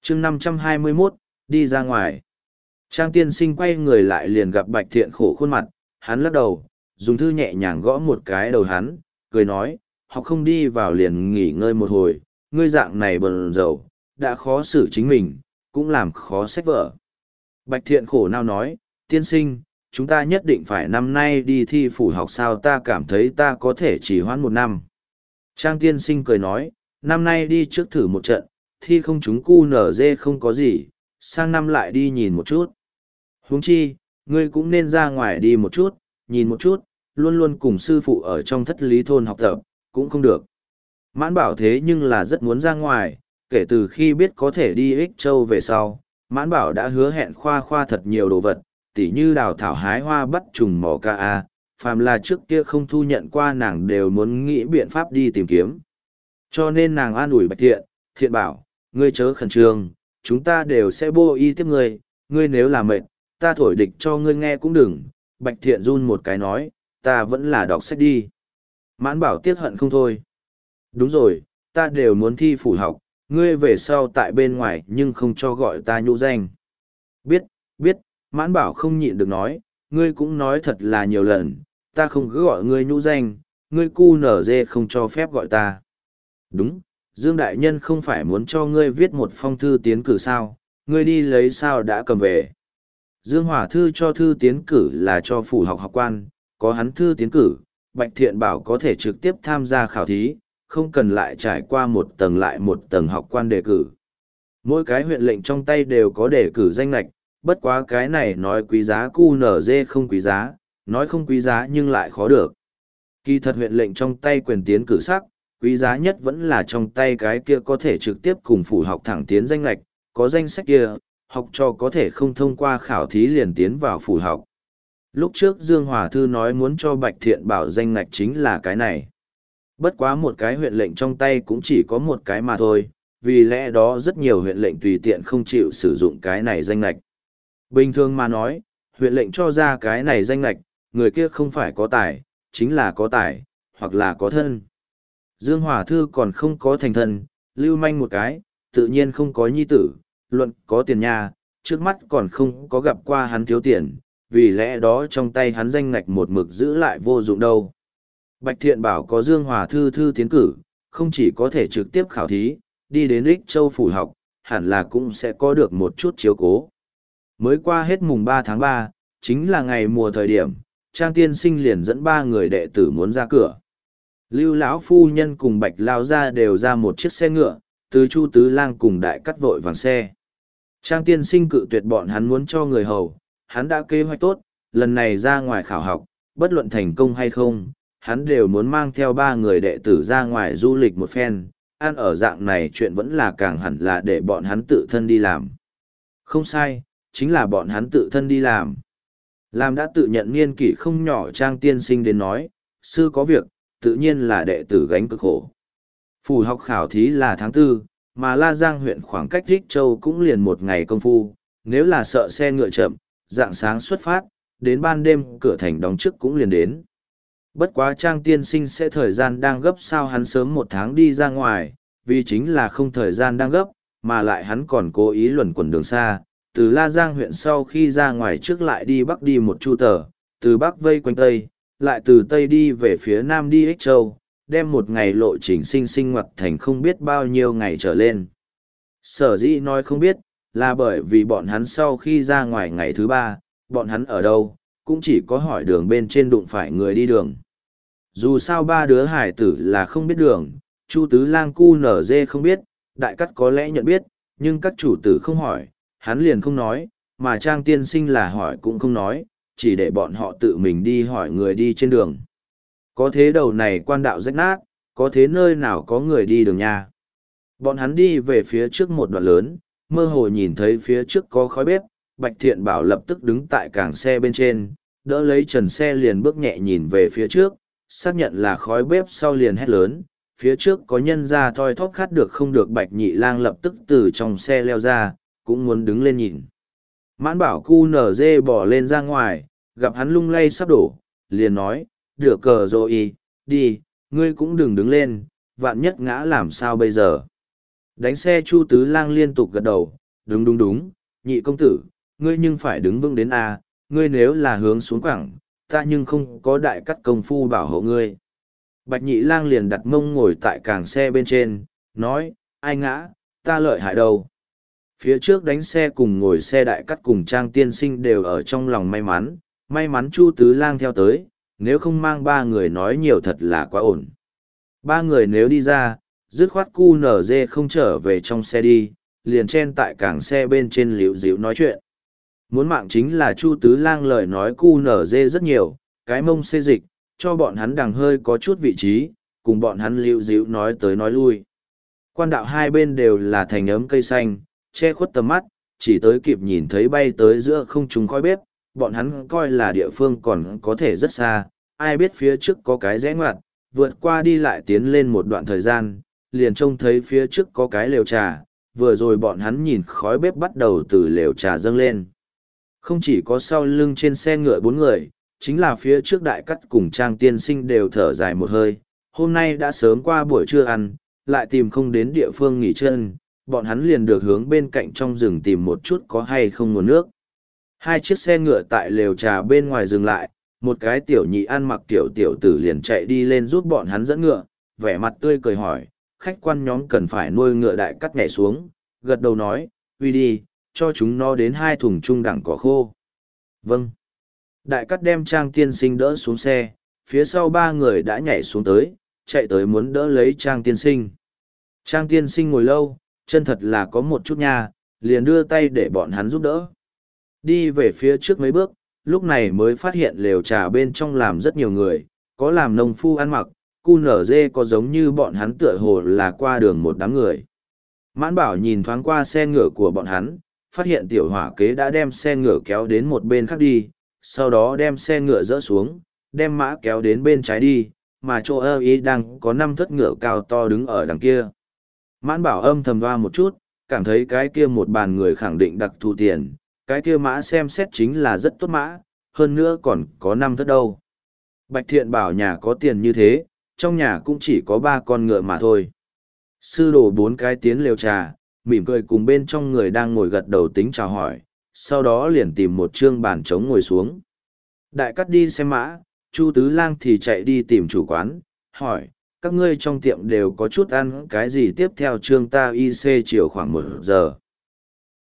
chương 521, đi ra ngoài. Trang tiên sinh quay người lại liền gặp Bạch Thiện khổ khuôn mặt, hắn lắc đầu, dùng thư nhẹ nhàng gõ một cái đầu hắn, cười nói, học không đi vào liền nghỉ ngơi một hồi, ngươi dạng này bần dầu, đã khó xử chính mình, cũng làm khó sách vở. Bạch Thiện khổ nào nói, tiên sinh, chúng ta nhất định phải năm nay đi thi phủ học sao, ta cảm thấy ta có thể chỉ hoãn một năm. Trang tiên sinh cười nói, năm nay đi trước thử một trận, thi không chúng QNZ không có gì, sang năm lại đi nhìn một chút. Huống chi, ngươi cũng nên ra ngoài đi một chút, nhìn một chút, luôn luôn cùng sư phụ ở trong thất lý thôn học tập, cũng không được. Mãn bảo thế nhưng là rất muốn ra ngoài, kể từ khi biết có thể đi Ích Châu về sau, Mãn bảo đã hứa hẹn khoa thật nhiều đồ vật, tỉ như đào thảo hái hoa bắt trùng mỏ ca a, phàm là trước kia không thu nhận qua nàng đều muốn nghĩ biện pháp đi tìm kiếm. Cho nên nàng an ủi Bạch Thiện, Thiện bảo, ngươi chớ khẩn trương, chúng ta đều sẽ bô y tiếp ngươi nếu là mệt, ta thổi địch cho ngươi nghe cũng đừng. Bạch Thiện run một cái nói, ta vẫn là đọc sách đi. Mãn bảo tiếc hận không thôi. Đúng rồi, ta đều muốn thi phủ học, ngươi về sau tại bên ngoài nhưng không cho gọi ta nhũ danh. Biết, Mãn bảo không nhịn được nói, ngươi cũng nói thật là nhiều lần, ta không cứ gọi ngươi nhũ danh, ngươi cu nở dê không cho phép gọi ta. Đúng, Dương Đại Nhân không phải muốn cho ngươi viết một phong thư tiến cử sao, ngươi đi lấy sao đã cầm về. Dương Hỏa thư cho thư tiến cử là cho phủ học học quan, có hắn thư tiến cử, Bạch Thiện bảo có thể trực tiếp tham gia khảo thí, không cần lại trải qua một tầng lại một tầng học quan đề cử. Mỗi cái huyện lệnh trong tay đều có đề cử danh lạch, bất quá cái này nói quý giá QNZ không quý giá, nói không quý giá nhưng lại khó được. Kỳ thật huyện lệnh trong tay quyền tiến cử sắc, quý giá nhất vẫn là trong tay cái kia có thể trực tiếp cùng phủ học thẳng tiến danh lạch, có danh sách kia, học trò có thể không thông qua khảo thí liền tiến vào phủ học. Lúc trước Dương Hòa Thư nói muốn cho Bạch Thiện bảo danh ngạch chính là cái này. Bất quá một cái huyện lệnh trong tay cũng chỉ có một cái mà thôi, vì lẽ đó rất nhiều huyện lệnh tùy tiện không chịu sử dụng cái này danh ngạch. Bình thường mà nói, huyện lệnh cho ra cái này danh ngạch, người kia không phải có tài, chính là có tài, hoặc là có thân. Dương Hòa Thư còn không có thành thân, lưu manh một cái, tự nhiên không có nhi tử, luận có tiền nhà, trước mắt còn không có gặp qua hắn thiếu tiền, vì lẽ đó trong tay hắn danh ngạch một mực giữ lại vô dụng đâu. Bạch Thiện bảo có Dương Hòa Thư thư tiến cử, không chỉ có thể trực tiếp khảo thí, đi đến Ích Châu phủ học, hẳn là cũng sẽ có được một chút chiếu cố. Mới qua hết mùng 3 tháng 3, chính là ngày mùa thời điểm, Trang tiên sinh liền dẫn 3 người đệ tử muốn ra cửa. Lưu lão phu nhân cùng Bạch lao ra đều ra một chiếc xe ngựa, từ Chu Tứ Lang cùng đại cắt vội vàng xe. Trang tiên sinh cự tuyệt bọn hắn muốn cho người hầu, hắn đã kế hoạch tốt, lần này ra ngoài khảo học, bất luận thành công hay không, hắn đều muốn mang theo 3 người đệ tử ra ngoài du lịch một phen, ăn ở dạng này chuyện vẫn là càng hẳn là để bọn hắn tự thân đi làm. Không sai, chính là bọn hắn tự thân đi làm. Làm đã tự nhận niên kỷ không nhỏ Trang tiên sinh đến nói, sư có việc, tự nhiên là đệ tử gánh cực khổ. Phủ học khảo thí là tháng 4, mà La Giang huyện khoảng cách Rích Châu cũng liền một ngày công phu, nếu là sợ xe ngựa chậm, dạng sáng xuất phát, đến ban đêm cửa thành đóng trước cũng liền đến. Bất quá Trang tiên sinh sẽ thời gian đang gấp sao hắn sớm 1 tháng đi ra ngoài, vì chính là không thời gian đang gấp, mà lại hắn còn cố ý luẩn quẩn đường xa, từ La Giang huyện sau khi ra ngoài trước lại đi bắc đi một chu tờ, từ bắc vây quanh tây, lại từ tây đi về phía nam đi Ích Châu, đem một ngày lộ trình sinh ngoặt thành không biết bao nhiêu ngày trở lên. Sở dĩ nói không biết, là bởi vì bọn hắn sau khi ra ngoài ngày thứ 3, bọn hắn ở đâu, cũng chỉ có hỏi đường bên trên đụng phải người đi đường. Dù sao 3 đứa hải tử là không biết đường, Chu Tứ Lang cu nở dê không biết, đại cắt có lẽ nhận biết, nhưng các chủ tử không hỏi, hắn liền không nói, mà Trang tiên sinh là hỏi cũng không nói, chỉ để bọn họ tự mình đi hỏi người đi trên đường. Có thế đầu này quan đạo rách nát, có thế nơi nào có người đi đường nha. Bọn hắn đi về phía trước một đoạn lớn, mơ hồ nhìn thấy phía trước có khói bếp, Bạch Thiện bảo lập tức đứng tại cảng xe bên trên, đỡ lấy trần xe liền bước nhẹ nhìn về phía trước, xác nhận là khói bếp sau liền hét lớn, phía trước có nhân ra thoi thóp khát được không được. Bạch Nhị Lang lập tức từ trong xe leo ra, cũng muốn đứng lên nhìn. Mãn bảo cu nở dê bỏ lên ra ngoài, gặp hắn lung lay sắp đổ, liền nói, được cờ rồi đi, ngươi cũng đừng đứng lên, vạn nhất ngã làm sao bây giờ. Đánh xe Chu Tứ Lang liên tục gật đầu, đúng đúng đúng, nhị công tử, ngươi nhưng phải đứng vững đến A, ngươi nếu là hướng xuống quảng, ta nhưng không có đại cắt công phu bảo hộ ngươi. Bạch Nhị Lang liền đặt mông ngồi tại càng xe bên trên, nói, ai ngã, ta lợi hại đâu. Phía trước đánh xe cùng ngồi xe đại cắt cùng Trang Tiên Sinh đều ở trong lòng may mắn Chu Tứ Lang theo tới, nếu không mang ba người nói nhiều thật là quá ổn. Ba người nếu đi ra, dứt khoát cu nở dê không trở về trong xe đi, liền chen tại cảng xe bên trên liễu dịu nói chuyện. Muốn mạng chính là Chu Tứ Lang lời nói cu nở dê rất nhiều, cái mông xê dịch, cho bọn hắn đằng hơi có chút vị trí, cùng bọn hắn liễu dịu nói tới nói lui. Quan đạo hai bên đều là thành ấm cây xanh, che khuất tầm mắt, chỉ tới kịp nhìn thấy bay tới giữa không trung khói bếp, bọn hắn coi là địa phương còn có thể rất xa, ai biết phía trước có cái rẽ ngoặt, vượt qua đi lại tiến lên một đoạn thời gian, liền trông thấy phía trước có cái lều trà, vừa rồi bọn hắn nhìn khói bếp bắt đầu từ lều trà dâng lên. Không chỉ có sau lưng trên xe ngựa bốn người, chính là phía trước đại cắt cùng Trang Tiên Sinh đều thở dài một hơi, hôm nay đã sớm qua buổi trưa ăn, lại tìm không đến địa phương nghỉ chân, bọn hắn liền được hướng bên cạnh trong rừng tìm một chút có hay không nguồn nước. Hai chiếc xe ngựa tại lều trà bên ngoài dừng lại, một cái tiểu nhị ăn mặc kiểu tiểu tử liền chạy đi lên giúp bọn hắn dẫn ngựa, vẻ mặt tươi cười hỏi, khách quan nhóm cần phải nuôi ngựa. Đại cắt nhảy xuống, gật đầu nói, uy đi, cho chúng nó đến 2 thùng trung đẳng cỏ khô. Vâng. Đại cắt đem Trang Tiên Sinh đỡ xuống xe, phía sau 3 người đã nhảy xuống tới, chạy tới muốn đỡ lấy Trang Tiên Sinh. Trang Tiên Sinh ngồi lâu, chân thật là có một chút nha, liền đưa tay để bọn hắn giúp đỡ. Đi về phía trước mấy bước, lúc này mới phát hiện lều trà bên trong làm rất nhiều người, có làm nông phu ăn mặc, cu nở dê có giống như bọn hắn tựa hồ là qua đường một đám người. Mãn Bảo nhìn thoáng qua xe ngựa của bọn hắn, phát hiện tiểu hỏa kế đã đem xe ngựa kéo đến một bên khác đi, sau đó đem xe ngựa dỡ xuống, đem mã kéo đến bên trái đi, mà chỗ ơ ý đang có 5 thất ngựa cao to đứng ở đằng kia. Mãn Bảo âm thầm hoa một chút, cảm thấy cái kia một bàn người khẳng định đặc thù tiền, cái kia mã xem xét chính là rất tốt mã, hơn nữa còn có 5 thất đâu. Bạch Thiện bảo nhà có tiền như thế, trong nhà cũng chỉ có 3 con ngựa mà thôi. Sư đồ 4 cái tiến lều trà, mỉm cười cùng bên trong người đang ngồi gật đầu tính chào hỏi, sau đó liền tìm một trương bàn trống ngồi xuống. Đại cắt đi xem mã, Chu Tứ Lang thì chạy đi tìm chủ quán, hỏi, các ngươi trong tiệm đều có chút ăn cái gì tiếp theo trương ta IC chiều khoảng 1 giờ.